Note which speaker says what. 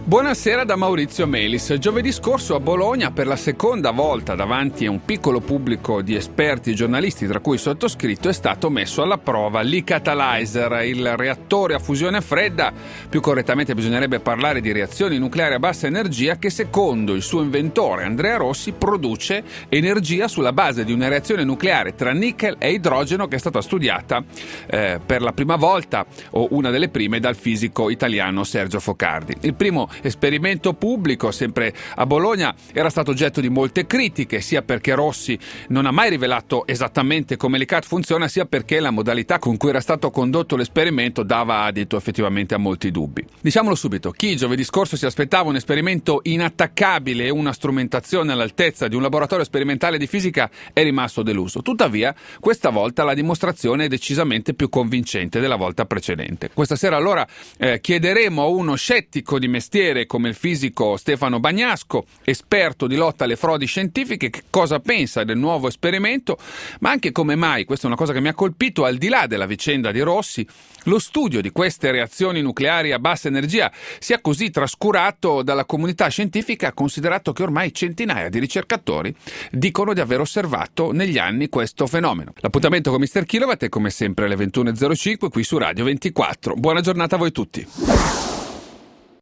Speaker 1: Buonasera da Maurizio Melis. Giovedì scorso a Bologna, per la seconda volta davanti a un piccolo pubblico di esperti e giornalisti, tra cui il sottoscritto, è stato messo alla prova l'e-Catalyzer, il reattore a fusione fredda. Più correttamente bisognerebbe parlare di reazioni nucleari a bassa energia che, secondo il suo inventore Andrea Rossi, produce energia sulla base di una reazione nucleare tra nickel e idrogeno che è stata studiata per la prima volta, o una delle prime, dal fisico italiano Sergio Focardi. Il primo esperimento pubblico, sempre a Bologna, era stato oggetto di molte critiche, sia perché Rossi non ha mai rivelato esattamente come l'e-Cat funziona, sia perché la modalità con cui era stato condotto l'esperimento dava adito effettivamente a molti dubbi. Diciamolo subito, chi giovedì scorso si aspettava un esperimento inattaccabile e una strumentazione all'altezza di un laboratorio sperimentale di fisica è rimasto deluso. Tuttavia, questa volta la dimostrazione è decisamente più convincente della volta precedente. Questa sera allora chiederemo a uno scettico di mestiere come il fisico Stefano Bagnasco, esperto di lotta alle frodi scientifiche, che cosa pensa del nuovo esperimento, ma anche come mai, questa è una cosa che mi ha colpito, al di là della vicenda di Rossi, lo studio di queste reazioni nucleari a bassa energia sia così trascurato dalla comunità scientifica, considerato che ormai centinaia di ricercatori dicono di aver osservato negli anni questo fenomeno. L'appuntamento con Mr. Kilowatt è come sempre alle 21.05 qui su Radio 24. Buona giornata a voi tutti.